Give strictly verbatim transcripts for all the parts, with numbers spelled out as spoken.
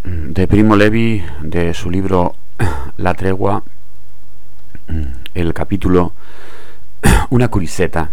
de Primo Levi, de su libro La tregua, el capítulo Una curiseta.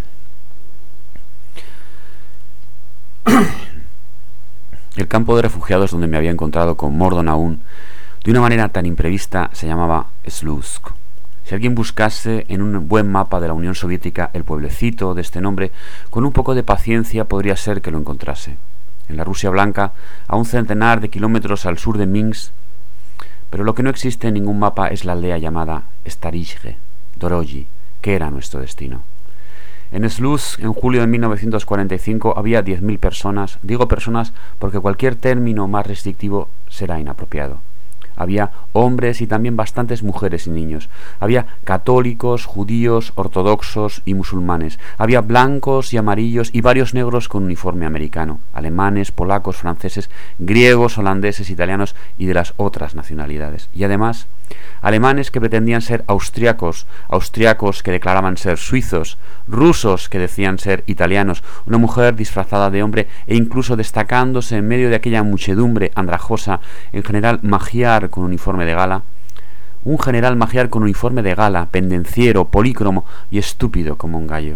El campo de refugiados donde me había encontrado con Mordon aún, de una manera tan imprevista, se llamaba Slutsk. Si alguien buscase en un buen mapa de la Unión Soviética el pueblecito de este nombre, con un poco de paciencia podría ser que lo encontrase. En la Rusia Blanca, a un centenar de kilómetros al sur de Minsk, pero lo que no existe en ningún mapa es la aldea llamada Starizhe, Doroji, que era nuestro destino. En Slutsk, en julio de mil novecientos cuarenta y cinco, había diez mil personas. Digo personas porque cualquier término más restrictivo será inapropiado. Había hombres y también bastantes mujeres y niños. Había católicos, judíos, ortodoxos y musulmanes. Había blancos y amarillos y varios negros con uniforme americano. Alemanes, polacos, franceses, griegos, holandeses, italianos y de las otras nacionalidades. Y además, alemanes que pretendían ser austriacos, austriacos que declaraban ser suizos, rusos que decían ser italianos, una mujer disfrazada de hombre e incluso destacándose en medio de aquella muchedumbre andrajosa, en general magiar con uniforme de gala, un general magiar con uniforme de gala, pendenciero, polícromo y estúpido como un gallo.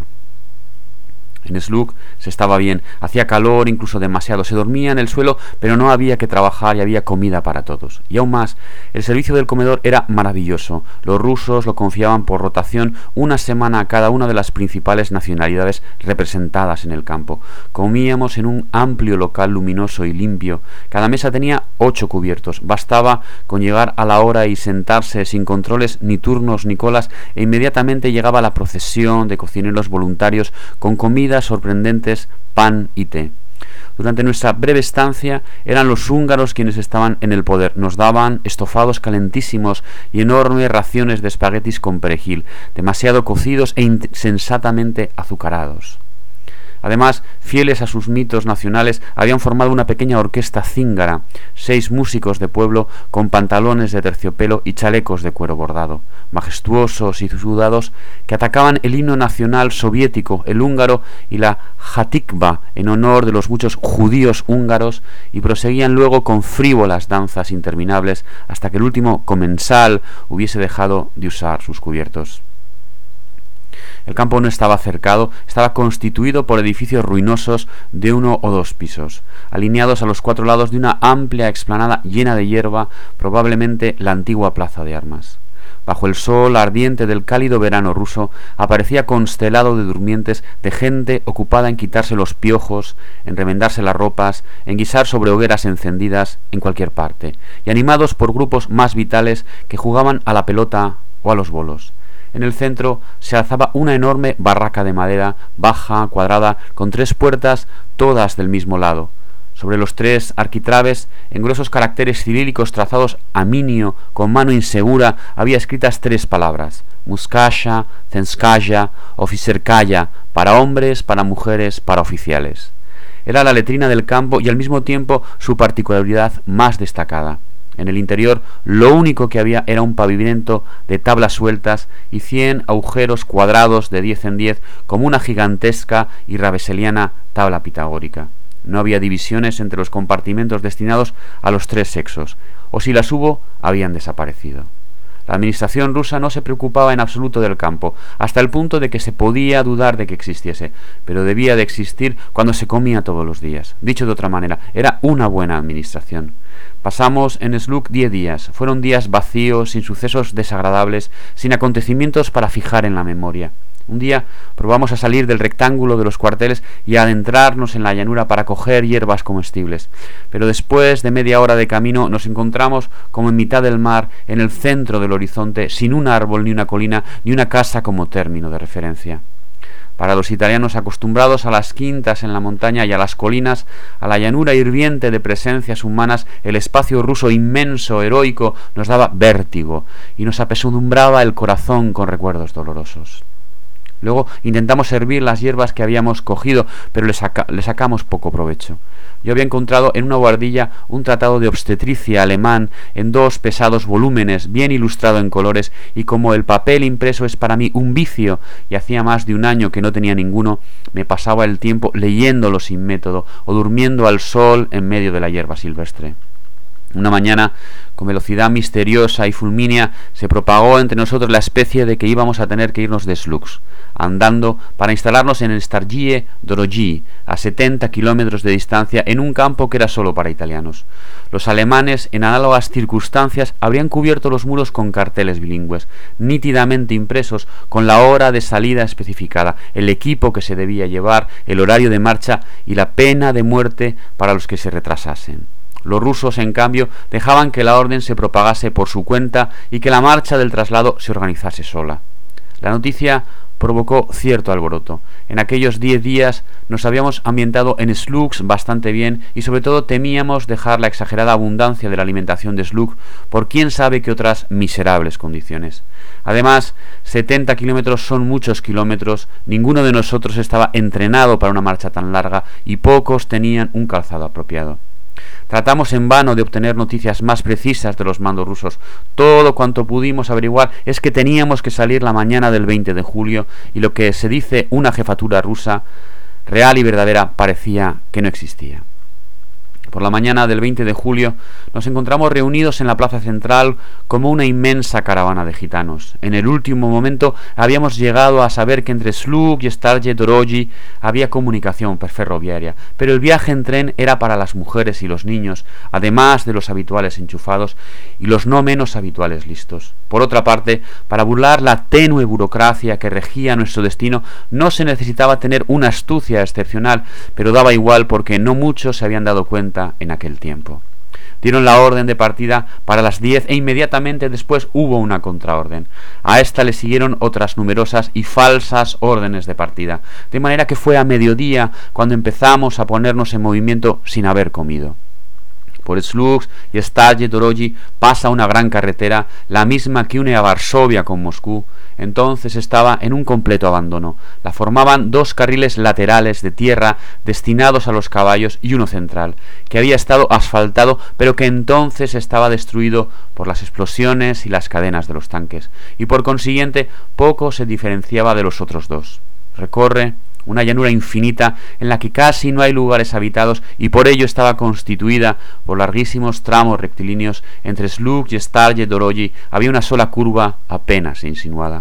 En Slutsk se estaba bien, hacía calor, incluso demasiado, se dormía en el suelo, pero no había que trabajar y había comida para todos. Y aún más, el servicio del comedor era maravilloso. Los rusos lo confiaban por rotación una semana a cada una de las principales nacionalidades representadas en el campo. Comíamos en un amplio local luminoso y limpio. Cada mesa tenía ocho cubiertos. Bastaba con llegar a la hora y sentarse sin controles, ni turnos, ni colas, e inmediatamente llegaba la procesión de cocineros voluntarios con comida sorprendentes, pan y té. Durante nuestra breve estancia eran los húngaros quienes estaban en el poder. Nos daban estofados calentísimos y enormes raciones de espaguetis con perejil, demasiado cocidos e insensatamente azucarados. Además, fieles a sus mitos nacionales, habían formado una pequeña orquesta cíngara, seis músicos de pueblo con pantalones de terciopelo y chalecos de cuero bordado, majestuosos y sudados, que atacaban el himno nacional soviético, el húngaro y la Hatikva, en honor de los muchos judíos húngaros, y proseguían luego con frívolas danzas interminables hasta que el último comensal hubiese dejado de usar sus cubiertos. El campo no estaba cercado, estaba constituido por edificios ruinosos de uno o dos pisos, alineados a los cuatro lados de una amplia explanada llena de hierba, probablemente la antigua plaza de armas. Bajo el sol ardiente del cálido verano ruso aparecía constelado de durmientes, de gente ocupada en quitarse los piojos, en remendarse las ropas, en guisar sobre hogueras encendidas en cualquier parte, y animados por grupos más vitales que jugaban a la pelota o a los bolos. En el centro se alzaba una enorme barraca de madera, baja, cuadrada, con tres puertas, todas del mismo lado. Sobre los tres arquitraves, en gruesos caracteres cirílicos trazados a minio, con mano insegura, había escritas tres palabras: Muskaya, Zenskaya, Oficerkaya, para hombres, para mujeres, para oficiales. Era la letrina del campo y al mismo tiempo su particularidad más destacada. En el interior lo único que había era un pavimento de tablas sueltas y cien agujeros cuadrados de diez en diez, como una gigantesca y raveseliana tabla pitagórica. No había divisiones entre los compartimentos destinados a los tres sexos, o si las hubo, habían desaparecido. La administración rusa no se preocupaba en absoluto del campo, hasta el punto de que se podía dudar de que existiese, pero debía de existir cuando se comía todos los días. Dicho de otra manera, era una buena administración. Pasamos en Slutsk diez días. Fueron días vacíos, sin sucesos desagradables, sin acontecimientos para fijar en la memoria. Un día probamos a salir del rectángulo de los cuarteles y a adentrarnos en la llanura para coger hierbas comestibles. Pero después de media hora de camino nos encontramos como en mitad del mar, en el centro del horizonte, sin un árbol, ni una colina, ni una casa como término de referencia. Para los italianos acostumbrados a las quintas en la montaña y a las colinas, a la llanura hirviente de presencias humanas, el espacio ruso inmenso, heroico, nos daba vértigo y nos apesadumbraba el corazón con recuerdos dolorosos. Luego intentamos hervir las hierbas que habíamos cogido, pero le, saca, le sacamos poco provecho. Yo había encontrado en una guardilla un tratado de obstetricia alemán en dos pesados volúmenes, bien ilustrado en colores, y como el papel impreso es para mí un vicio, y hacía más de un año que no tenía ninguno, me pasaba el tiempo leyéndolo sin método, o durmiendo al sol en medio de la hierba silvestre. Una mañana, con velocidad misteriosa y fulmínea, se propagó entre nosotros la especie de que íbamos a tener que irnos de Slux, andando para instalarnos en el Stargie Dorogi, a setenta kilómetros de distancia, en un campo que era solo para italianos. Los alemanes, en análogas circunstancias, habrían cubierto los muros con carteles bilingües, nítidamente impresos, con la hora de salida especificada, el equipo que se debía llevar, el horario de marcha y la pena de muerte para los que se retrasasen. Los rusos, en cambio, dejaban que la orden se propagase por su cuenta y que la marcha del traslado se organizase sola. La noticia provocó cierto alboroto. En aquellos diez días nos habíamos ambientado en Slux bastante bien y sobre todo temíamos dejar la exagerada abundancia de la alimentación de Slug por quién sabe qué otras miserables condiciones. Además, setenta kilómetros son muchos kilómetros, ninguno de nosotros estaba entrenado para una marcha tan larga y pocos tenían un calzado apropiado. Tratamos en vano de obtener noticias más precisas de los mandos rusos. Todo cuanto pudimos averiguar es que teníamos que salir la mañana del veinte de julio y lo que se dice una jefatura rusa, real y verdadera, parecía que no existía. Por la mañana del veinte de julio nos encontramos reunidos en la plaza central como una inmensa caravana de gitanos. En el último momento habíamos llegado a saber que entre Slug y Stargie Dorogi había comunicación ferroviaria, pero el viaje en tren era para las mujeres y los niños, además de los habituales enchufados y los no menos habituales listos. Por otra parte, para burlar la tenue burocracia que regía nuestro destino, no se necesitaba tener una astucia excepcional, pero daba igual porque no muchos se habían dado cuenta en aquel tiempo. Dieron la orden de partida para las diez e inmediatamente después hubo una contraorden. A esta le siguieron otras numerosas y falsas órdenes de partida, de manera que fue a mediodía cuando empezamos a ponernos en movimiento sin haber comido. Por Slug y Stargie Dorogi pasa una gran carretera, la misma que une a Varsovia con Moscú. Entonces estaba en un completo abandono. La formaban dos carriles laterales de tierra destinados a los caballos y uno central, que había estado asfaltado pero que entonces estaba destruido por las explosiones y las cadenas de los tanques, y por consiguiente poco se diferenciaba de los otros dos. Recorre una llanura infinita en la que casi no hay lugares habitados y por ello estaba constituida por larguísimos tramos rectilíneos. Entre Slug y Stargie Dorogi había una sola curva apenas insinuada.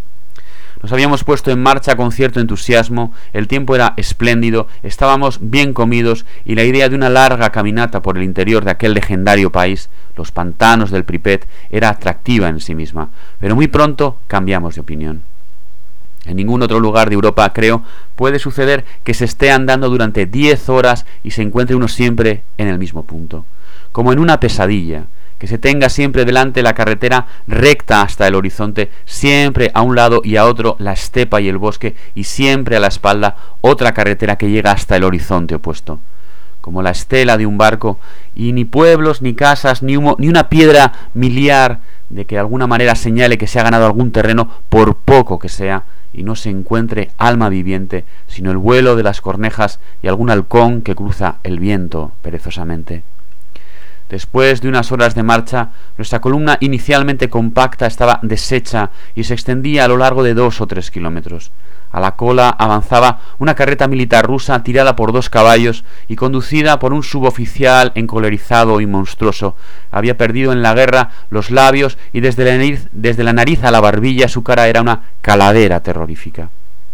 Nos habíamos puesto en marcha con cierto entusiasmo, el tiempo era espléndido, estábamos bien comidos y la idea de una larga caminata por el interior de aquel legendario país, los pantanos del Pripet, era atractiva en sí misma, pero muy pronto cambiamos de opinión. En ningún otro lugar de Europa, creo, puede suceder que se esté andando durante diez horas y se encuentre uno siempre en el mismo punto, como en una pesadilla, que se tenga siempre delante la carretera recta hasta el horizonte, siempre a un lado y a otro la estepa y el bosque, y siempre a la espalda otra carretera que llega hasta el horizonte opuesto, como la estela de un barco, y ni pueblos, ni casas, ni humo, ni una piedra miliar de que de alguna manera señale que se ha ganado algún terreno, por poco que sea, y no se encuentre alma viviente, sino el vuelo de las cornejas y algún halcón que cruza el viento perezosamente. Después de unas horas de marcha, nuestra columna inicialmente compacta estaba deshecha y se extendía a lo largo de dos o tres kilómetros. A la cola avanzaba una carreta militar rusa tirada por dos caballos y conducida por un suboficial encolerizado y monstruoso. Había perdido en la guerra los labios y desde la nariz, desde la nariz a la barbilla su cara era una calavera terrorífica.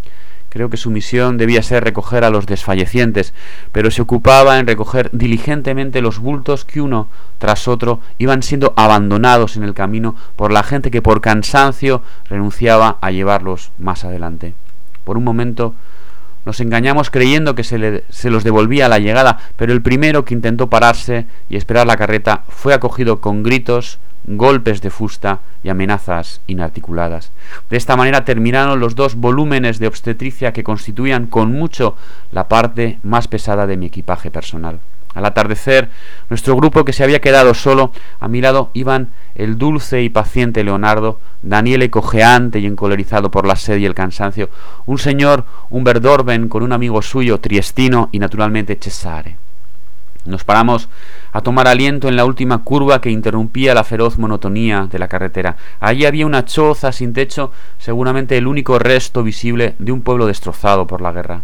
Creo que su misión debía ser recoger a los desfallecientes, pero se ocupaba en recoger diligentemente los bultos que uno tras otro iban siendo abandonados en el camino por la gente que por cansancio renunciaba a llevarlos más adelante. Por un momento nos engañamos creyendo que se, le, se los devolvía a la llegada, pero el primero que intentó pararse y esperar la carreta fue acogido con gritos, golpes de fusta y amenazas inarticuladas. De esta manera terminaron los dos volúmenes de obstetricia que constituían con mucho la parte más pesada de mi equipaje personal. Al atardecer, nuestro grupo, que se había quedado solo, a mi lado iban el dulce y paciente Leonardo, Daniele cojeante y encolerizado por la sed y el cansancio, un señor, un Verdorben con un amigo suyo, Triestino, y naturalmente Cesare. Nos paramos a tomar aliento en la última curva que interrumpía la feroz monotonía de la carretera. Allí había una choza sin techo, seguramente el único resto visible de un pueblo destrozado por la guerra.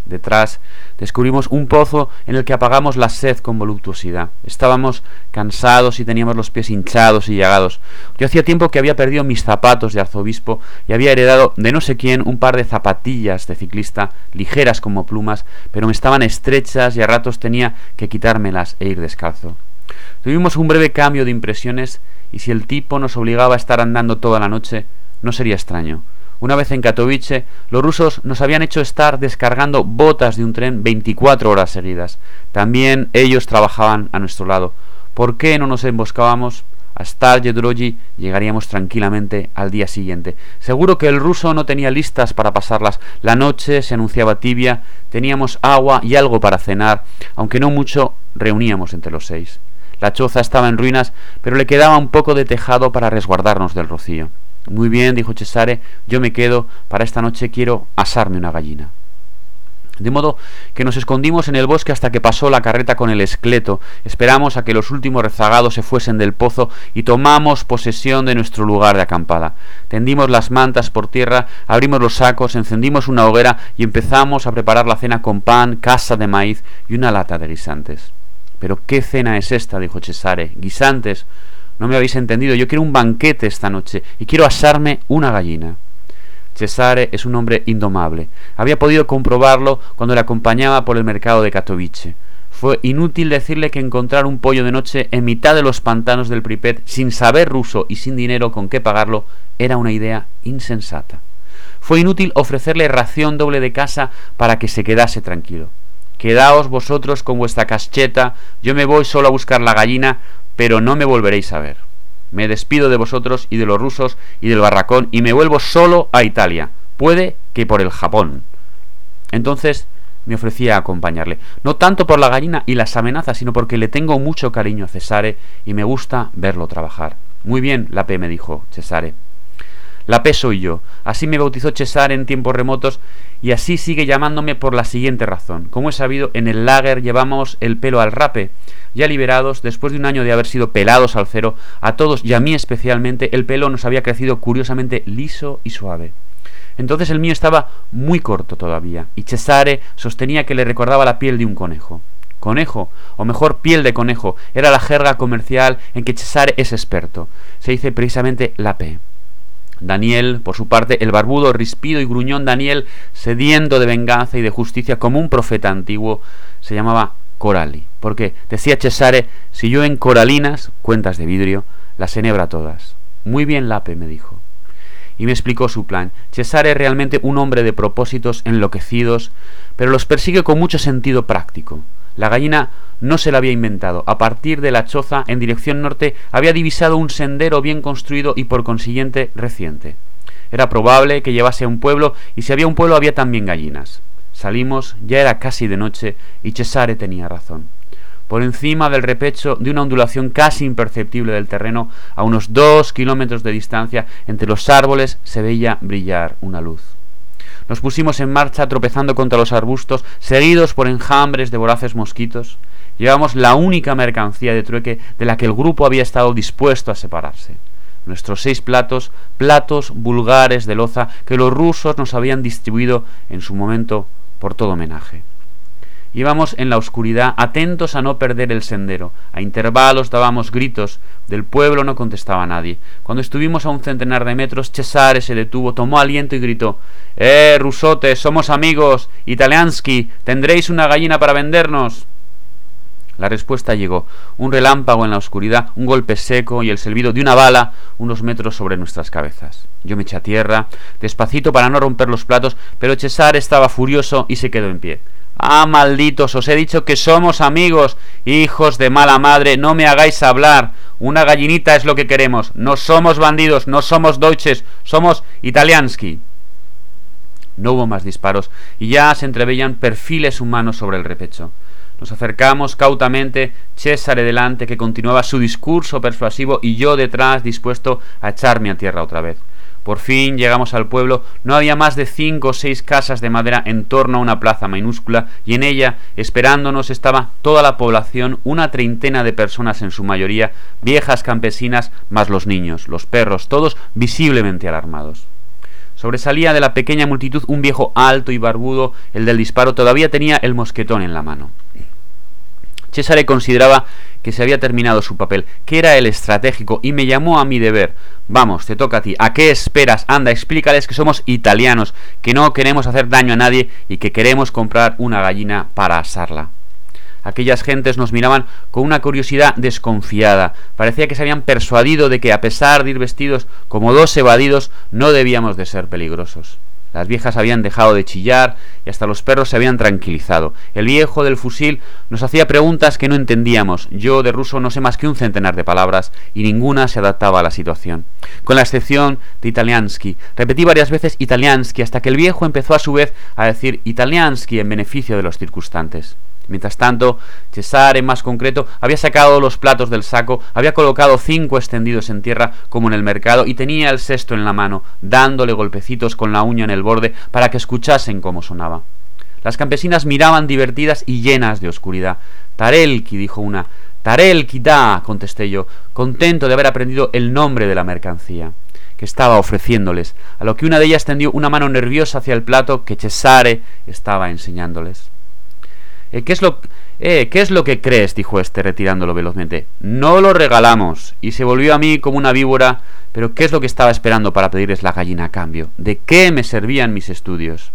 Detrás descubrimos un pozo en el que apagamos la sed con voluptuosidad. Estábamos cansados y teníamos los pies hinchados y llagados. Yo hacía tiempo que había perdido mis zapatos de arzobispo y había heredado de no sé quién un par de zapatillas de ciclista, ligeras como plumas, pero me estaban estrechas y a ratos tenía que quitármelas e ir descalzo. Tuvimos un breve cambio de impresiones y si el tipo nos obligaba a estar andando toda la noche, no sería extraño. Una vez en Katowice, los rusos nos habían hecho estar descargando botas de un tren veinticuatro horas seguidas. También ellos trabajaban a nuestro lado. ¿Por qué no nos emboscábamos? A Stare Drogi llegaríamos tranquilamente al día siguiente. Seguro que el ruso no tenía listas para pasarlas. La noche se anunciaba tibia, teníamos agua y algo para cenar, aunque no mucho, reuníamos entre los seis. La choza estaba en ruinas, pero le quedaba un poco de tejado para resguardarnos del rocío. Muy bien, dijo Cesare, yo me quedo, para esta noche quiero asarme una gallina. De modo que nos escondimos en el bosque hasta que pasó la carreta con el esqueleto, esperamos a que los últimos rezagados se fuesen del pozo y tomamos posesión de nuestro lugar de acampada. Tendimos las mantas por tierra, abrimos los sacos, encendimos una hoguera y empezamos a preparar la cena con pan, casa de maíz y una lata de guisantes. ¿Pero qué cena es esta?, dijo Cesare. ¿Guisantes? No me habéis entendido, yo quiero un banquete esta noche y quiero asarme una gallina. Cesare es un hombre indomable. Había podido comprobarlo cuando le acompañaba por el mercado de Katowice. Fue inútil decirle que encontrar un pollo de noche en mitad de los pantanos del Pripet, sin saber ruso y sin dinero con qué pagarlo, era una idea insensata. Fue inútil ofrecerle ración doble de casa para que se quedase tranquilo. Quedaos vosotros con vuestra cascheta, yo me voy solo a buscar la gallina, pero no me volveréis a ver. Me despido de vosotros y de los rusos y del barracón y me vuelvo solo a Italia, puede que por el Japón. Entonces me ofrecía a acompañarle, no tanto por la gallina y las amenazas, sino porque le tengo mucho cariño a Cesare y me gusta verlo trabajar. Muy bien, Lape, me dijo Cesare. Lape soy yo, así me bautizó Cesare en tiempos remotos y así sigue llamándome por la siguiente razón. Como he sabido, en el lager llevamos el pelo al rape. Ya liberados, después de un año de haber sido pelados al cero, a todos y a mí especialmente, el pelo nos había crecido curiosamente liso y suave. Entonces el mío estaba muy corto todavía, y Cesare sostenía que le recordaba la piel de un conejo. Conejo, o mejor piel de conejo, era la jerga comercial en que Cesare es experto. Se dice precisamente Lape. Daniel, por su parte, el barbudo, rispido y gruñón Daniel, sediento de venganza y de justicia como un profeta antiguo, se llamaba Coralli, porque, decía Cesare, si yo en coralinas, cuentas de vidrio, las enhebra todas. Muy bien, Lape, me dijo. Y me explicó su plan. Cesare es realmente un hombre de propósitos enloquecidos, pero los persigue con mucho sentido práctico. La gallina no se la había inventado. A partir de la choza, en dirección norte, había divisado un sendero bien construido y por consiguiente reciente. Era probable que llevase a un pueblo, y si había un pueblo había también gallinas. Salimos, ya era casi de noche, y Cesare tenía razón. Por encima del repecho de una ondulación casi imperceptible del terreno, a unos dos kilómetros de distancia, entre los árboles se veía brillar una luz. Nos pusimos en marcha tropezando contra los arbustos, seguidos por enjambres de voraces mosquitos. Llevamos la única mercancía de trueque de la que el grupo había estado dispuesto a separarse. Nuestros seis platos, platos vulgares de loza que los rusos nos habían distribuido en su momento por todo homenaje. Íbamos en la oscuridad, atentos a no perder el sendero. A intervalos dábamos gritos. Del pueblo no contestaba nadie. Cuando estuvimos a un centenar de metros, Cesare se detuvo, tomó aliento y gritó: ¡Eh, rusotes, somos amigos! ¡Italiansky, tendréis una gallina para vendernos! La respuesta llegó, un relámpago en la oscuridad, un golpe seco y el silbido de una bala unos metros sobre nuestras cabezas. Yo me eché a tierra, despacito para no romper los platos, pero Cesare estaba furioso y se quedó en pie. ¡Ah, malditos! Os he dicho que somos amigos. Hijos de mala madre, no me hagáis hablar. Una gallinita es lo que queremos. No somos bandidos, no somos deutsches, somos italiansky. No hubo más disparos y ya se entreveían perfiles humanos sobre el repecho. Nos acercamos cautamente, Cesare delante, que continuaba su discurso persuasivo, y yo detrás, dispuesto a echarme a tierra otra vez. Por fin llegamos al pueblo. No había más de cinco o seis casas de madera en torno a una plaza minúscula, y en ella, esperándonos, estaba toda la población, una treintena de personas en su mayoría, viejas campesinas, más los niños, los perros, todos visiblemente alarmados. Sobresalía de la pequeña multitud un viejo alto y barbudo, el del disparo todavía tenía el mosquetón en la mano. Cesare consideraba que se había terminado su papel, que era el estratégico, y me llamó a mi deber. Vamos, te toca a ti. ¿A qué esperas? Anda, explícales que somos italianos, que no queremos hacer daño a nadie y que queremos comprar una gallina para asarla. Aquellas gentes nos miraban con una curiosidad desconfiada. Parecía que se habían persuadido de que, a pesar de ir vestidos como dos evadidos, no debíamos de ser peligrosos. Las viejas habían dejado de chillar y hasta los perros se habían tranquilizado. El viejo del fusil nos hacía preguntas que no entendíamos. Yo de ruso no sé más que un centenar de palabras y ninguna se adaptaba a la situación. Con la excepción de Italiansky. Repetí varias veces Italiansky hasta que el viejo empezó a su vez a decir Italiansky en beneficio de los circunstantes. Mientras tanto, Cesare, en más concreto, había sacado los platos del saco, había colocado cinco extendidos en tierra como en el mercado y tenía el sexto en la mano, dándole golpecitos con la uña en el borde para que escuchasen cómo sonaba. Las campesinas miraban divertidas y llenas de oscuridad. Tarelki, dijo una. Tarelki da, contesté yo, contento de haber aprendido el nombre de la mercancía que estaba ofreciéndoles, a lo que una de ellas tendió una mano nerviosa hacia el plato que Cesare estaba enseñándoles. Eh, ¿qué, es lo, eh, ¿Qué es lo que crees? Dijo este, retirándolo velozmente. No lo regalamos. Y se volvió a mí como una víbora. Pero ¿qué es lo que estaba esperando para pedirles la gallina a cambio? ¿De qué me servían mis estudios?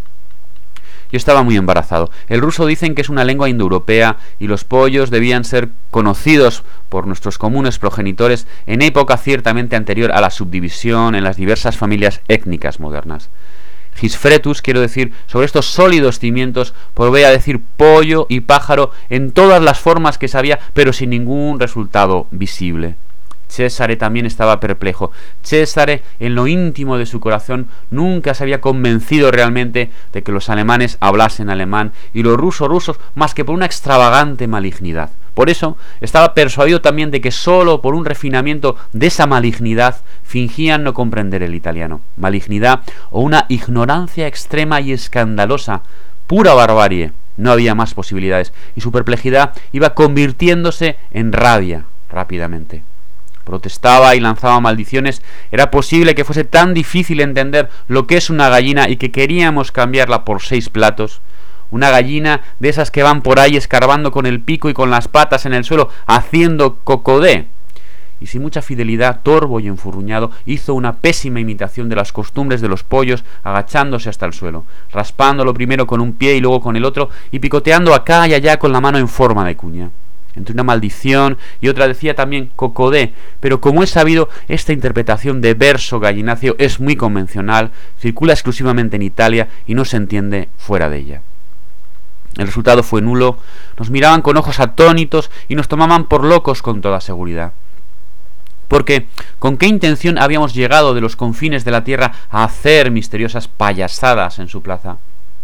Yo estaba muy embarazado. El ruso dicen que es una lengua indoeuropea y los pollos debían ser conocidos por nuestros comunes progenitores en época ciertamente anterior a la subdivisión en las diversas familias étnicas modernas. Gisfretus, quiero decir, sobre estos sólidos cimientos, probé a decir pollo y pájaro en todas las formas que sabía, pero sin ningún resultado visible. Cesare también estaba perplejo. Cesare, en lo íntimo de su corazón, nunca se había convencido realmente de que los alemanes hablasen alemán y los rusos rusos más que por una extravagante malignidad. Por eso estaba persuadido también de que sólo por un refinamiento de esa malignidad fingían no comprender el italiano. Malignidad o una ignorancia extrema y escandalosa, pura barbarie. No había más posibilidades y su perplejidad iba convirtiéndose en rabia rápidamente. Protestaba y lanzaba maldiciones. Era posible que fuese tan difícil entender lo que es una gallina y que queríamos cambiarla por seis platos. Una gallina de esas que van por ahí escarbando con el pico y con las patas en el suelo, haciendo cocodé. Y sin mucha fidelidad, torvo y enfurruñado, hizo una pésima imitación de las costumbres de los pollos, agachándose hasta el suelo, raspándolo primero con un pie y luego con el otro, y picoteando acá y allá con la mano en forma de cuña. Entre una maldición y otra decía también cocodé, pero como he sabido, esta interpretación de verso gallináceo es muy convencional, circula exclusivamente en Italia y no se entiende fuera de ella. El resultado fue nulo, nos miraban con ojos atónitos y nos tomaban por locos con toda seguridad. Porque, ¿con qué intención habíamos llegado de los confines de la tierra a hacer misteriosas payasadas en su plaza?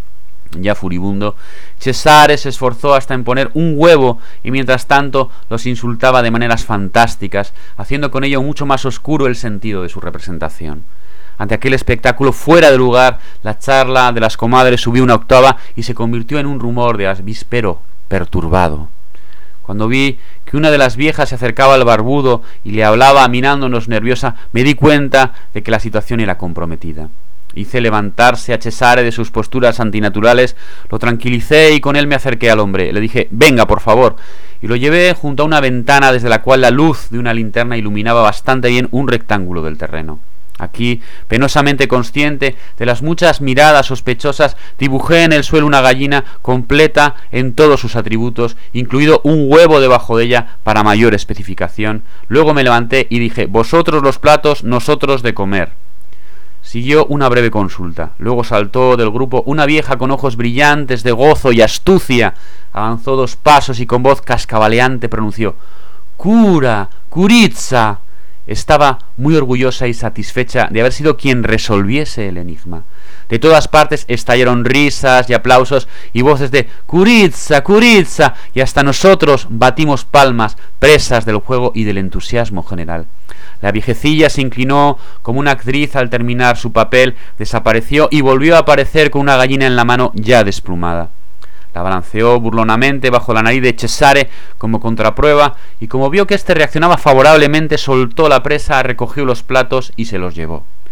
Ya furibundo, Cesare se esforzó hasta en poner un huevo y mientras tanto los insultaba de maneras fantásticas, haciendo con ello mucho más oscuro el sentido de su representación. Ante aquel espectáculo fuera de lugar, la charla de las comadres subió una octava y se convirtió en un rumor de avíspero perturbado. Cuando vi que una de las viejas se acercaba al barbudo y le hablaba mirándonos nerviosa, me di cuenta de que la situación era comprometida. Hice levantarse a Cesare de sus posturas antinaturales, lo tranquilicé y con él me acerqué al hombre. Le dije, venga, por favor, y lo llevé junto a una ventana desde la cual la luz de una linterna iluminaba bastante bien un rectángulo del terreno. Aquí, penosamente consciente de las muchas miradas sospechosas, dibujé en el suelo una gallina completa en todos sus atributos, incluido un huevo debajo de ella para mayor especificación. Luego me levanté y dije, vosotros los platos, nosotros de comer. Siguió una breve consulta. Luego saltó del grupo una vieja con ojos brillantes de gozo y astucia. Avanzó dos pasos y con voz cascabeleante pronunció «Cura, curizza». Estaba muy orgullosa y satisfecha de haber sido quien resolviese el enigma. De todas partes estallaron risas y aplausos y voces de «Curizza, curizza», y hasta nosotros batimos palmas, presas del juego y del entusiasmo general. La viejecilla se inclinó como una actriz al terminar su papel, desapareció y volvió a aparecer con una gallina en la mano ya desplumada. La balanceó burlonamente bajo la nariz de Cesare como contraprueba y como vio que éste reaccionaba favorablemente soltó la presa, recogió los platos y se los llevó.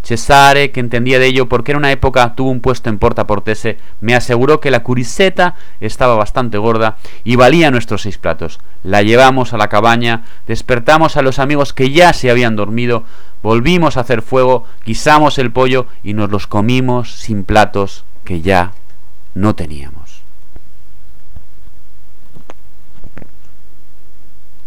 Cesare, que entendía de ello porque en una época tuvo un puesto en Porta Portese, me aseguró que la curiseta estaba bastante gorda y valía nuestros seis platos. La llevamos a la cabaña, despertamos a los amigos que ya se habían dormido, volvimos a hacer fuego, guisamos el pollo y nos los comimos sin platos que ya no teníamos.